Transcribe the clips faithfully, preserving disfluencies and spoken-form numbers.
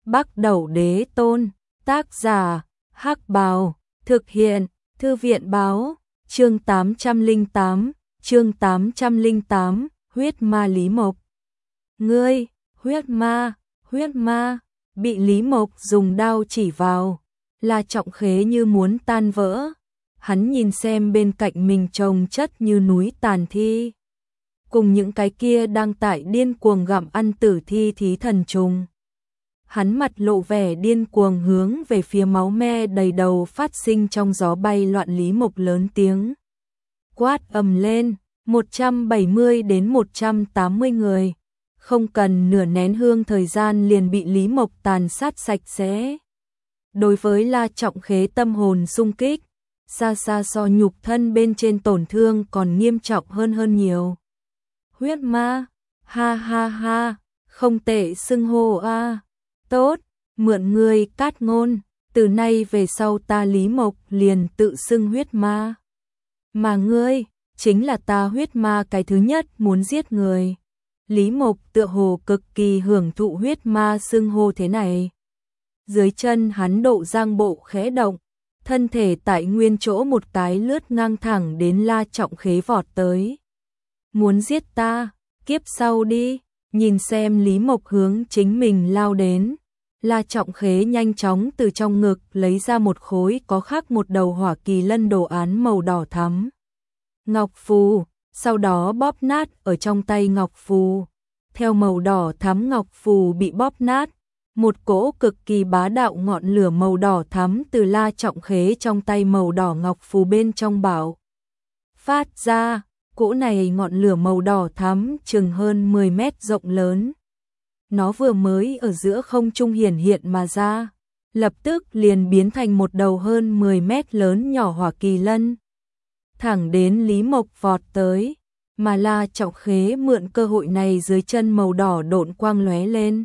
Bắc Đẩu Đế Tôn, tác giả, Hắc Bào, thực hiện, Thư viện báo, chương tám trăm lẻ tám, chương tám trăm lẻ tám, huyết ma Lý Mộc. Ngươi, huyết ma, huyết ma, bị Lý Mộc dùng đao chỉ vào, La Trọng Khế như muốn tan vỡ. Hắn nhìn xem bên cạnh mình chồng chất như núi tàn thi, cùng những cái kia đang tại điên cuồng gặm ăn tử thi thí thần trùng. Hắn mặt lộ vẻ điên cuồng hướng về phía máu me đầy đầu phát sinh trong gió bay loạn. Lý Mộc lớn tiếng quát ầm lên, một trăm bảy mươi đến một trăm tám mươi người, không cần nửa nén hương thời gian liền bị Lý Mộc tàn sát sạch sẽ. Đối với La Trọng Khế tâm hồn xung kích, xa xa so nhục thân bên trên tổn thương còn nghiêm trọng hơn hơn nhiều. Huyết ma, ha ha ha, không tệ xưng hô a. Tốt, mượn ngươi cát ngôn, từ nay về sau ta Lý Mộc liền tự xưng huyết ma. Mà ngươi, chính là ta huyết ma cái thứ nhất muốn giết người. Lý Mộc tựa hồ cực kỳ hưởng thụ huyết ma xưng hô thế này. Dưới chân hắn độ giang bộ khẽ động, thân thể tại nguyên chỗ một cái lướt ngang thẳng đến La Trọng Khế vọt tới. Muốn giết ta, kiếp sau đi. Nhìn xem Lý Mộc hướng chính mình lao đến, La Trọng Khế nhanh chóng từ trong ngực lấy ra một khối có khắc một đầu hỏa kỳ lân đồ án màu đỏ thắm ngọc phù, sau đó bóp nát ở trong tay ngọc phù. Theo màu đỏ thắm ngọc phù bị bóp nát, một cỗ cực kỳ bá đạo ngọn lửa màu đỏ thắm từ La Trọng Khế trong tay màu đỏ ngọc phù bên trong bảo phát ra. Cỗ này ngọn lửa màu đỏ thắm chừng hơn mười mét rộng lớn. Nó vừa mới ở giữa không trung hiển hiện mà ra, lập tức liền biến thành một đầu hơn mười mét lớn nhỏ hỏa kỳ lân. Thẳng đến Lý Mộc vọt tới, mà La Trọng Khế mượn cơ hội này dưới chân màu đỏ độn quang lóe lên.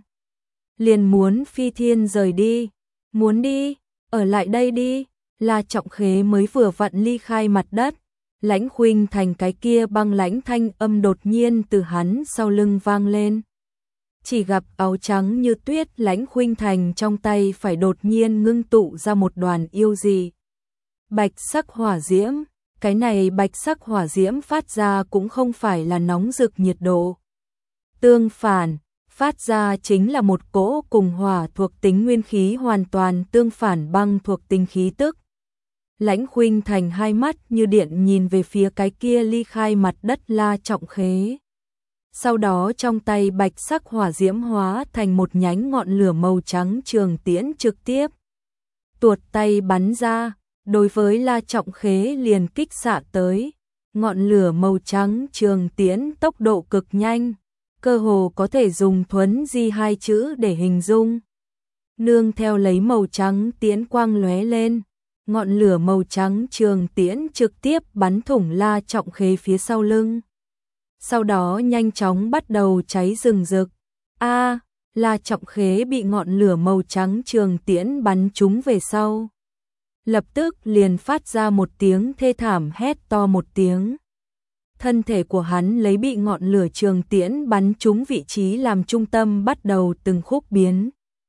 Liền muốn phi thiên rời đi, muốn đi, ở lại đây đi. La Trọng Khế mới vừa vặn ly khai mặt đất. Lãnh Khuynh Thành cái kia băng lãnh thanh âm đột nhiên từ hắn sau lưng vang lên. Chỉ gặp áo trắng như tuyết Lãnh Khuynh Thành trong tay phải đột nhiên ngưng tụ ra một đoàn yêu dị bạch sắc hỏa diễm. Cái này bạch sắc hỏa diễm phát ra cũng không phải là nóng rực nhiệt độ. Tương phản, phát ra chính là một cỗ cùng hỏa thuộc tính nguyên khí hoàn toàn tương phản băng thuộc tính khí tức. Lãnh Khuynh Thành hai mắt như điện nhìn về phía cái kia ly khai mặt đất La Trọng Khế. Sau đó trong tay bạch sắc hỏa diễm hóa thành một nhánh ngọn lửa màu trắng trường tiễn trực tiếp tuột tay bắn ra, đối với La Trọng Khế liền kích xạ tới. Ngọn lửa màu trắng trường tiễn tốc độ cực nhanh, cơ hồ có thể dùng thuấn di hai chữ để hình dung. Nương theo lấy màu trắng tiễn quang lóe lên, ngọn lửa màu trắng trường tiễn trực tiếp bắn thủng La Trọng Khế phía sau lưng. Sau đó nhanh chóng bắt đầu cháy rừng rực. A, La Trọng Khế bị ngọn lửa màu trắng trường tiễn bắn trúng về sau. Lập tức liền phát ra một tiếng thê thảm hét to một tiếng. Thân thể của hắn lấy bị ngọn lửa trường tiễn bắn trúng vị trí làm trung tâm bắt đầu từng khúc biến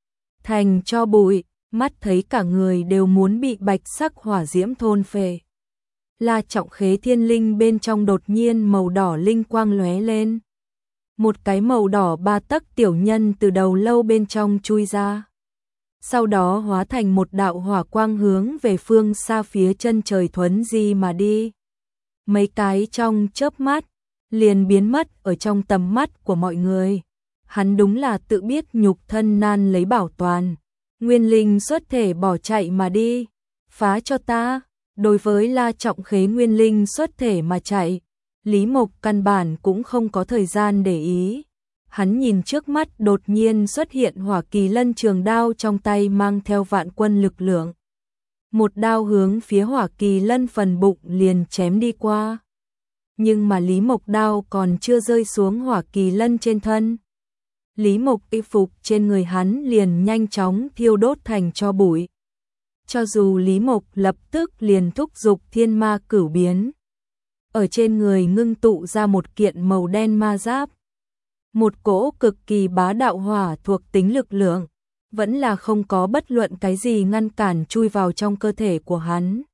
thành tro bụi. Mắt thấy cả người đều muốn bị bạch sắc hỏa diễm thôn phệ. La Trọng Khế thiên linh bên trong đột nhiên màu đỏ linh quang lóe lên. Một cái màu đỏ ba tấc tiểu nhân từ đầu lâu bên trong chui ra. Sau đó hóa thành một đạo hỏa quang hướng về phương xa phía chân trời thuấn di mà đi. Mấy cái trong chớp mắt, liền biến mất ở trong tầm mắt của mọi người. Hắn đúng là tự biết nhục thân nan lấy bảo toàn. Nguyên linh xuất thể bỏ chạy mà đi, phá cho ta. Đối với La Trọng Khế nguyên linh xuất thể mà chạy, Lý Mộc căn bản cũng không có thời gian để ý. Hắn nhìn trước mắt đột nhiên xuất hiện hỏa kỳ lân trường đao trong tay mang theo vạn quân lực lượng. Một đao hướng phía hỏa kỳ lân phần bụng liền chém đi qua. Nhưng mà Lý Mộc đao còn chưa rơi xuống hỏa kỳ lân trên thân. Lý Mộc y phục trên người hắn liền nhanh chóng thiêu đốt thành tro bụi. Cho dù Lý Mộc lập tức liền thúc giục thiên ma cửu biến. Ở trên người ngưng tụ ra một kiện màu đen ma giáp. Một cỗ cực kỳ bá đạo hỏa thuộc tính lực lượng, vẫn là không có bất luận cái gì ngăn cản chui vào trong cơ thể của hắn.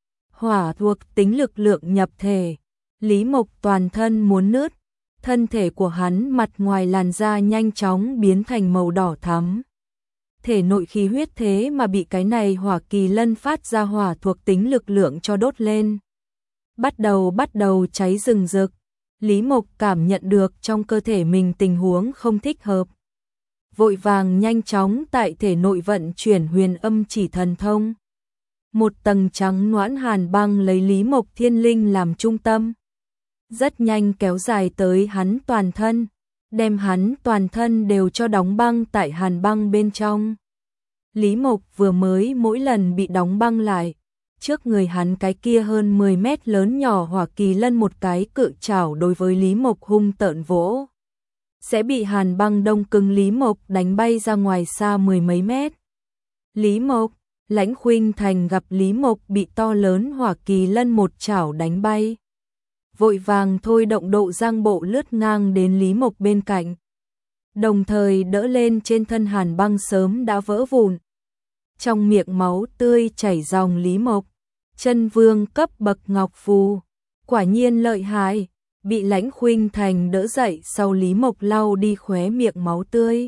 Hỏa thuộc tính lực lượng nhập thể, Lý Mộc toàn thân muốn nứt, thân thể của hắn mặt ngoài làn da nhanh chóng biến thành màu đỏ thắm. Thể nội khí huyết thế mà bị cái này hỏa kỳ lân phát ra hỏa thuộc tính lực lượng cho đốt lên. Bắt đầu bắt đầu cháy rừng rực, Lý Mộc cảm nhận được trong cơ thể mình tình huống không thích hợp. Vội vàng nhanh chóng tại thể nội vận chuyển huyền âm chỉ thần thông. Một tầng trắng noãn hàn băng lấy Lý Mộc thiên linh làm trung tâm. Rất nhanh kéo dài tới hắn toàn thân, đem hắn toàn thân đều cho đóng băng tại hàn băng bên trong. Lý Mộc vừa mới mỗi lần bị đóng băng lại, trước người hắn cái kia hơn mười mét lớn nhỏ hỏa kỳ lân một cái cự chảo đối với Lý Mộc hung tợn vỗ. Sẽ bị hàn băng đông cứng Lý Mộc đánh bay ra ngoài xa mười mấy mét. Lý Mộc, Lãnh Khuynh Thành gặp Lý Mộc bị to lớn hỏa kỳ lân một chảo đánh bay. Vội vàng thôi động độ giang bộ lướt ngang đến Lý Mộc bên cạnh. Đồng thời đỡ lên trên thân hàn băng sớm đã vỡ vụn. Trong miệng máu tươi chảy ròng Lý Mộc, chân vương cấp bậc ngọc phù, quả nhiên lợi hại, bị Lãnh Khuynh Thành đỡ dậy sau Lý Mộc lau đi khóe miệng máu tươi.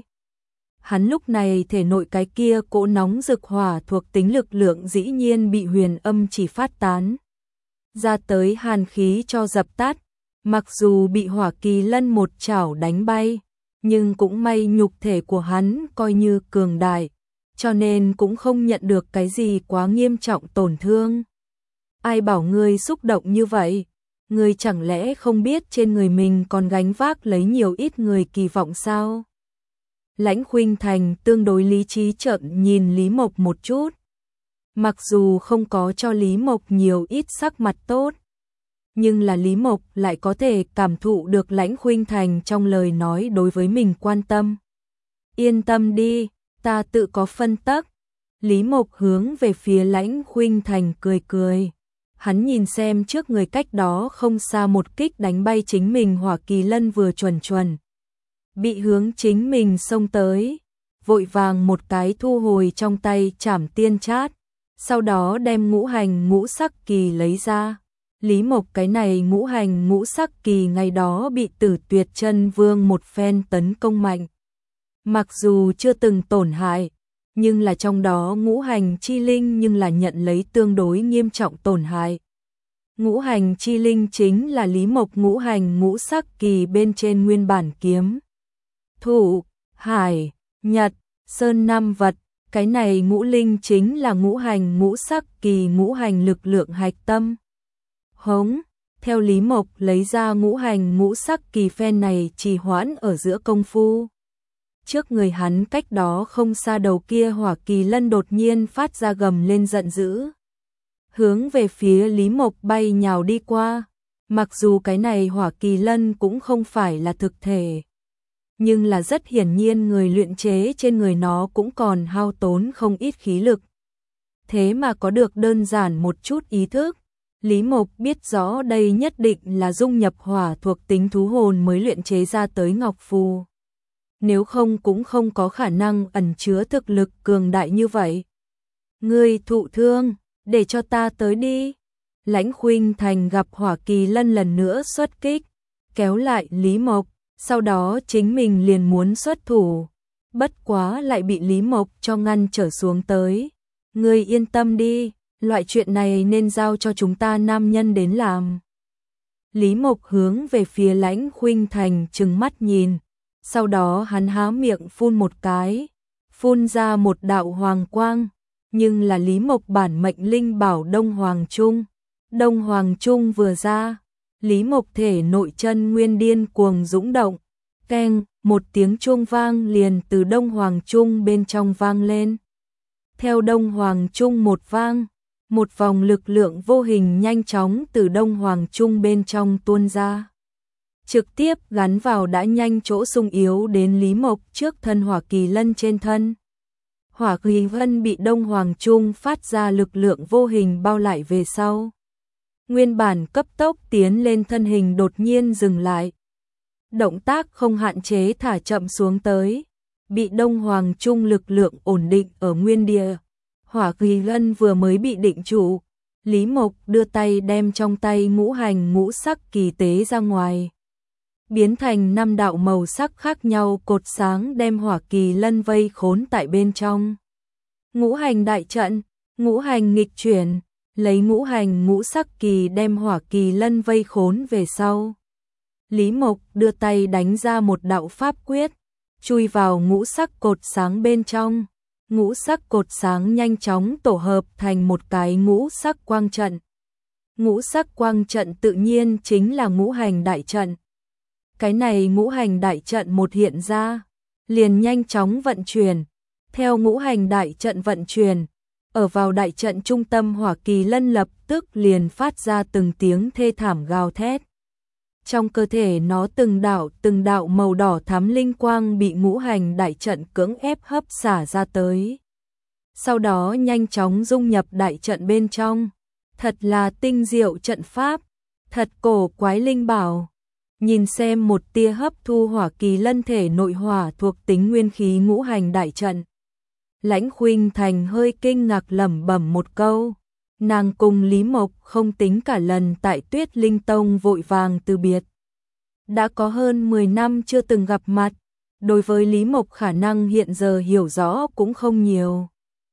Hắn lúc này thể nội cái kia cỗ nóng rực hỏa thuộc tính lực lượng dĩ nhiên bị huyền âm chỉ phát tán ra tới hàn khí cho dập tắt, mặc dù bị hỏa kỳ lân một chảo đánh bay, nhưng cũng may nhục thể của hắn coi như cường đại, cho nên cũng không nhận được cái gì quá nghiêm trọng tổn thương. Ai bảo ngươi xúc động như vậy? Ngươi chẳng lẽ không biết trên người mình còn gánh vác lấy nhiều ít người kỳ vọng sao? Lãnh Khuynh Thành tương đối lý trí trợn nhìn Lý Mộc một chút. Mặc dù không có cho Lý Mộc nhiều ít sắc mặt tốt, nhưng là Lý Mộc lại có thể cảm thụ được Lãnh Khuynh Thành trong lời nói đối với mình quan tâm. Yên tâm đi, ta tự có phân tắc. Lý Mộc hướng về phía Lãnh Khuynh Thành cười cười. Hắn nhìn xem trước người cách đó không xa một kích đánh bay chính mình hỏa kỳ lân vừa chuẩn chuẩn. Bị hướng chính mình xông tới, vội vàng một cái thu hồi trong tay trảm tiên chát, sau đó đem ngũ hành ngũ sắc kỳ lấy ra. Lý Mộc cái này ngũ hành ngũ sắc kỳ ngày đó bị Tử Tuyệt Chân Vương một phen tấn công mạnh. Mặc dù chưa từng tổn hại, nhưng là trong đó ngũ hành chi linh nhưng là nhận lấy tương đối nghiêm trọng tổn hại. Ngũ hành chi linh chính là Lý Mộc ngũ hành ngũ sắc kỳ bên trên nguyên bản kiếm. Thụ, hải, nhật, sơn năm vật, cái này ngũ linh chính là ngũ hành ngũ sắc kỳ ngũ hành lực lượng hạch tâm. Hống, theo Lý Mộc lấy ra ngũ hành ngũ sắc kỳ phen này trì hoãn ở giữa công phu. Trước người hắn cách đó không xa đầu kia hỏa kỳ lân đột nhiên phát ra gầm lên giận dữ. Hướng về phía Lý Mộc bay nhào đi qua, mặc dù cái này hỏa kỳ lân cũng không phải là thực thể. Nhưng là rất hiển nhiên người luyện chế trên người nó cũng còn hao tốn không ít khí lực. Thế mà có được đơn giản một chút ý thức, Lý Mộc biết rõ đây nhất định là dung nhập hỏa thuộc tính thú hồn mới luyện chế ra tới ngọc phù. Nếu không cũng không có khả năng ẩn chứa thực lực cường đại như vậy. Ngươi thụ thương, để cho ta tới đi. Lãnh Khuynh Thành gặp hỏa kỳ lân lần nữa xuất kích, kéo lại Lý Mộc, sau đó chính mình liền muốn xuất thủ. Bất quá lại bị Lý Mộc cho ngăn trở xuống tới. Ngươi yên tâm đi, loại chuyện này nên giao cho chúng ta nam nhân đến làm. Lý Mộc hướng về phía Lãnh Khuynh Thành trừng mắt nhìn, sau đó hắn há miệng phun một cái, phun ra một đạo hoàng quang, nhưng là Lý Mộc bản mệnh linh bảo Đông Hoàng Trung. Đông Hoàng Trung vừa ra, Lý Mộc thể nội chân nguyên điên cuồng dũng động, keng, một tiếng chuông vang liền từ Đông Hoàng Trung bên trong vang lên. Theo Đông Hoàng Trung một vang, một vòng lực lượng vô hình nhanh chóng từ Đông Hoàng Trung bên trong tuôn ra. Trực tiếp gắn vào đã nhanh chỗ sung yếu đến Lý Mộc trước thân hỏa kỳ lân trên thân. Hỏa kỳ lân bị Đông Hoàng Trung phát ra lực lượng vô hình bao lại về sau. Nguyên bản cấp tốc tiến lên thân hình đột nhiên dừng lại. Động tác không hạn chế thả chậm xuống tới. bị Đông Hoàng Trung lực lượng ổn định ở nguyên địa. Hỏa Kỳ Lân vừa mới bị định trụ, Lý Mộc đưa tay đem trong tay ngũ hành ngũ sắc kỳ tế ra ngoài. Biến thành năm đạo màu sắc khác nhau cột sáng đem Hỏa Kỳ Lân vây khốn tại bên trong. Ngũ hành đại trận, ngũ hành nghịch chuyển, lấy ngũ hành ngũ sắc kỳ đem Hỏa Kỳ Lân vây khốn về sau. Lý Mộc đưa tay đánh ra một đạo pháp quyết, chui vào ngũ sắc cột sáng bên trong. Ngũ sắc cột sáng nhanh chóng tổ hợp thành một cái ngũ sắc quang trận. Ngũ sắc quang trận tự nhiên chính là ngũ hành đại trận. Cái này ngũ hành đại trận một hiện ra, liền nhanh chóng vận chuyển. Theo ngũ hành đại trận vận chuyển, ở vào đại trận trung tâm Hỏa Kỳ Lân lập tức liền phát ra từng tiếng thê thảm gào thét. Trong cơ thể nó từng đạo từng đạo màu đỏ thắm linh quang bị ngũ hành đại trận cưỡng ép hấp xả ra tới. Sau đó nhanh chóng dung nhập đại trận bên trong. Thật là tinh diệu trận pháp, thật cổ quái linh bảo. Nhìn xem một tia hấp thu Hỏa Kỳ Lân thể nội hỏa thuộc tính nguyên khí ngũ hành đại trận. Lãnh Khuynh Thành hơi kinh ngạc lẩm bẩm một câu. Nàng cùng Lý Mộc không tính cả lần tại Tuyết Linh Tông vội vàng từ biệt. Đã có hơn mười năm chưa từng gặp mặt, đối với Lý Mộc khả năng hiện giờ hiểu rõ cũng không nhiều.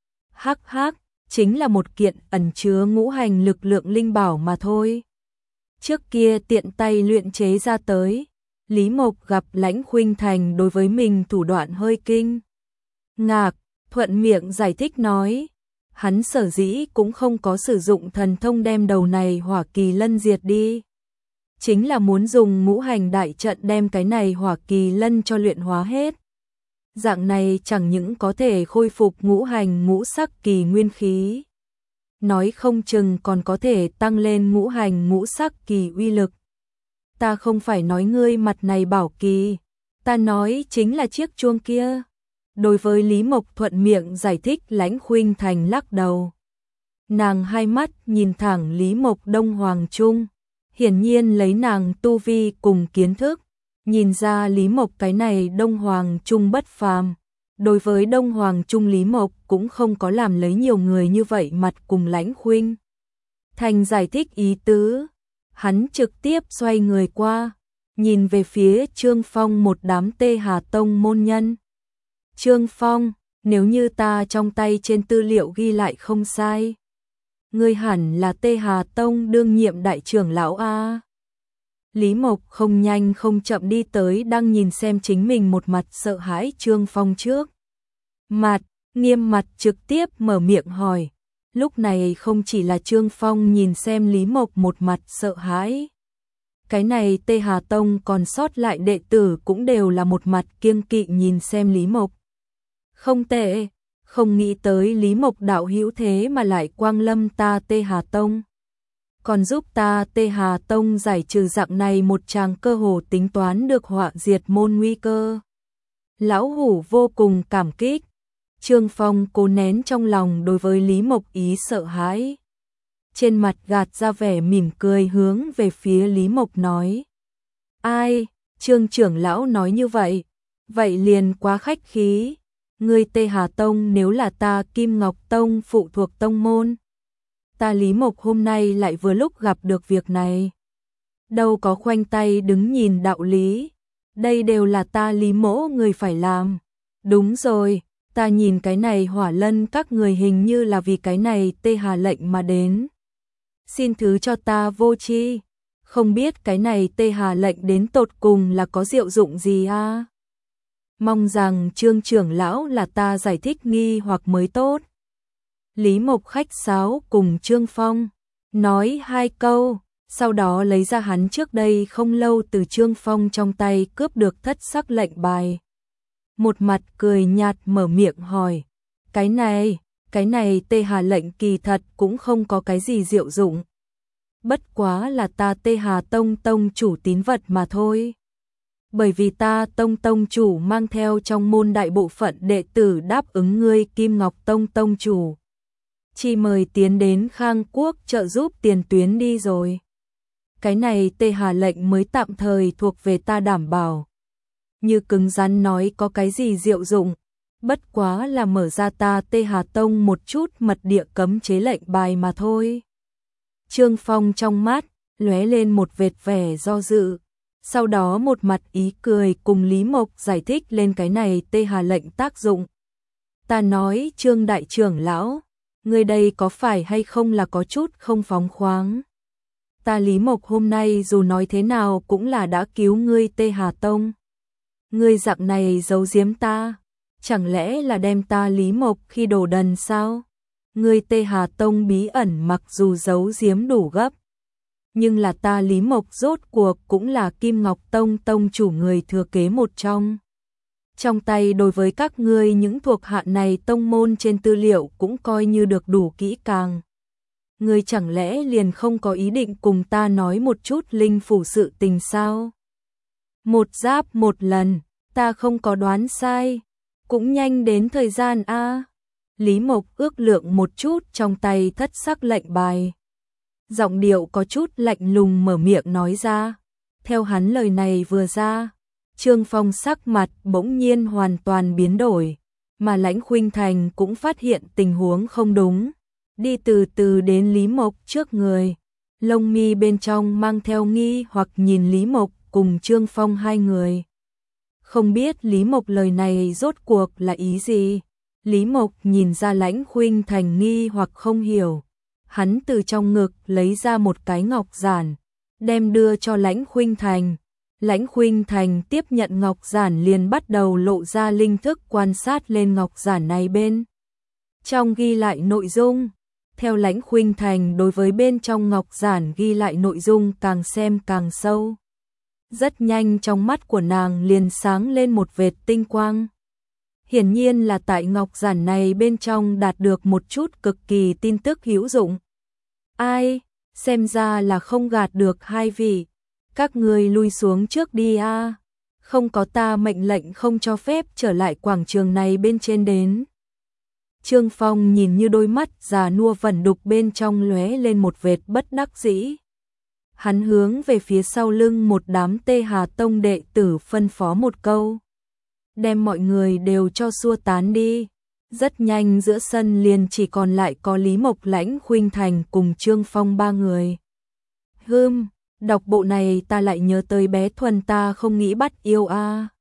Hắc hắc, chính là một kiện ẩn chứa ngũ hành lực lượng linh bảo mà thôi. Trước kia tiện tay luyện chế ra tới, Lý Mộc gặp Lãnh Khuynh Thành đối với mình thủ đoạn hơi kinh ngạc, thuận miệng giải thích nói. Hắn sở dĩ cũng không có sử dụng thần thông đem đầu này Hỏa Kỳ Lân diệt đi. Chính là muốn dùng ngũ hành đại trận đem cái này Hỏa Kỳ Lân cho luyện hóa hết. Dạng này chẳng những có thể khôi phục ngũ hành ngũ sắc kỳ nguyên khí. Nói không chừng còn có thể tăng lên ngũ hành ngũ sắc kỳ uy lực. Ta không phải nói ngươi mặt này bảo kỳ, ta nói chính là chiếc chuông kia. Đối với Lý Mộc thuận miệng giải thích Lãnh Khuynh Thành lắc đầu. Nàng hai mắt nhìn thẳng Lý Mộc Đông Hoàng Trung. Hiển nhiên lấy nàng tu vi cùng kiến thức. Nhìn ra Lý Mộc cái này Đông Hoàng Trung bất phàm. Đối với Đông Hoàng Trung Lý Mộc cũng không có làm lấy nhiều người như vậy mặt cùng Lãnh Khuynh Thành giải thích ý tứ. Hắn trực tiếp xoay người qua. Nhìn về phía Trương Phong một đám Tê Hà Tông môn nhân. Trương Phong, nếu như ta trong tay trên tư liệu ghi lại không sai, ngươi hẳn là Tê Hà Tông đương nhiệm đại trưởng lão a. Lý Mộc không nhanh không chậm đi tới đang nhìn xem chính mình một mặt sợ hãi Trương Phong trước. Mặt, nghiêm mặt trực tiếp mở miệng hỏi. Lúc này không chỉ là Trương Phong nhìn xem Lý Mộc một mặt sợ hãi. Cái này Tê Hà Tông còn sót lại đệ tử cũng đều là một mặt kiêng kỵ nhìn xem Lý Mộc. Không tệ, không nghĩ tới Lý Mộc đạo hữu thế mà lại quang lâm ta Tê Hà Tông. Còn giúp ta Tê Hà Tông giải trừ dạng này một tràng cơ hồ tính toán được họa diệt môn nguy cơ. Lão hủ vô cùng cảm kích. Trương Phong cố nén trong lòng đối với Lý Mộc ý sợ hãi. Trên mặt gạt ra vẻ mỉm cười hướng về phía Lý Mộc nói. Ai, Trương trưởng lão nói như vậy, vậy liền quá khách khí. Ngươi Tê Hà Tông nếu là ta Kim Ngọc Tông phụ thuộc tông môn. Ta Lý Mộc hôm nay lại vừa lúc gặp được việc này. Đâu có khoanh tay đứng nhìn đạo lý. Đây đều là ta Lý Mỗ người phải làm. Đúng rồi, ta nhìn cái này Hỏa Lân các người hình như là vì cái này Tê Hà lệnh mà đến. Xin thứ cho ta vô tri, không biết cái này Tê Hà lệnh đến tột cùng là có diệu dụng gì a? À? Mong rằng Trương trưởng lão là ta giải thích nghi hoặc mới tốt. Lý Mộc khách sáo cùng Trương Phong nói hai câu, sau đó lấy ra hắn trước đây không lâu từ Trương Phong trong tay cướp được thất sắc lệnh bài. Một mặt cười nhạt mở miệng hỏi, cái này, cái này Tê Hà lệnh kỳ thật cũng không có cái gì diệu dụng. Bất quá là ta Tê Hà Tông tông chủ tín vật mà thôi. Bởi vì ta tông tông chủ mang theo trong môn đại bộ phận đệ tử đáp ứng ngươi Kim Ngọc Tông tông chủ. Chỉ mời tiến đến Khang Quốc trợ giúp tiền tuyến đi rồi. Cái này Tê Hà lệnh mới tạm thời thuộc về ta đảm bảo. như cứng rắn nói có cái gì diệu dụng, bất quá là mở ra ta Tê Hà Tông một chút mật địa cấm chế lệnh bài mà thôi. Trương Phong trong mắt lóe lên một vệt vẻ do dự, sau đó một mặt ý cười cùng Lý Mộc giải thích lên cái này Tê Hà lệnh tác dụng. Ta nói Trương đại trưởng lão, người đây có phải hay không là có chút không phóng khoáng. Ta Lý Mộc hôm nay dù nói thế nào cũng là đã cứu ngươi Tê Hà Tông. Ngươi dạng này giấu giếm ta, chẳng lẽ là đem ta Lý Mộc khi đồ đần sao? Ngươi Tê Hà Tông bí ẩn mặc dù giấu giếm đủ gấp, nhưng là ta Lý Mộc rốt cuộc cũng là Kim Ngọc Tông tông chủ người thừa kế một trong. Trong tay đối với các ngươi những thuộc hạ này tông môn trên tư liệu cũng coi như được đủ kỹ càng. Ngươi chẳng lẽ liền không có ý định cùng ta nói một chút linh phủ sự tình sao? Một giáp một lần, ta không có đoán sai, cũng nhanh đến thời gian a. Lý Mộc ước lượng một chút trong tay thất sắc lệnh bài. Giọng điệu có chút lạnh lùng mở miệng nói ra. Theo hắn lời này vừa ra, Trương Phong sắc mặt bỗng nhiên hoàn toàn biến đổi, mà Lãnh Khuynh Thành cũng phát hiện tình huống không đúng, đi từ từ đến Lý Mộc trước người, lông mi bên trong mang theo nghi hoặc nhìn Lý Mộc cùng Trương Phong hai người. Không biết Lý Mộc lời này rốt cuộc là ý gì? Lý Mộc nhìn ra Lãnh Khuynh Thành nghi hoặc không hiểu, hắn từ trong ngực lấy ra một cái ngọc giản, đem đưa cho Lãnh Khuynh Thành. Lãnh Khuynh Thành tiếp nhận ngọc giản liền bắt đầu lộ ra linh thức quan sát lên ngọc giản này bên trong ghi lại nội dung. Theo Lãnh Khuynh Thành đối với bên trong ngọc giản ghi lại nội dung càng xem càng sâu. Rất nhanh trong mắt của nàng liền sáng lên một vệt tinh quang. Hiển nhiên là tại ngọc giản này bên trong đạt được một chút cực kỳ tin tức hữu dụng. Ai, xem ra là không gạt được hai vị. Các người lui xuống trước đi a, không có ta mệnh lệnh không cho phép trở lại quảng trường này bên trên đến. Trương Phong nhìn như đôi mắt già nua vẩn đục bên trong lóe lên một vệt bất đắc dĩ. Hắn hướng về phía sau lưng một đám Tê Hà Tông đệ tử phân phó một câu. Đem mọi người đều cho xua tán đi. Rất nhanh giữa sân liền chỉ còn lại có Lý Mộc, Lãnh Khuynh Thành cùng Trương Phong ba người. Hừm, đọc bộ này ta lại nhớ tới bé Thuần ta không nghĩ bắt yêu a.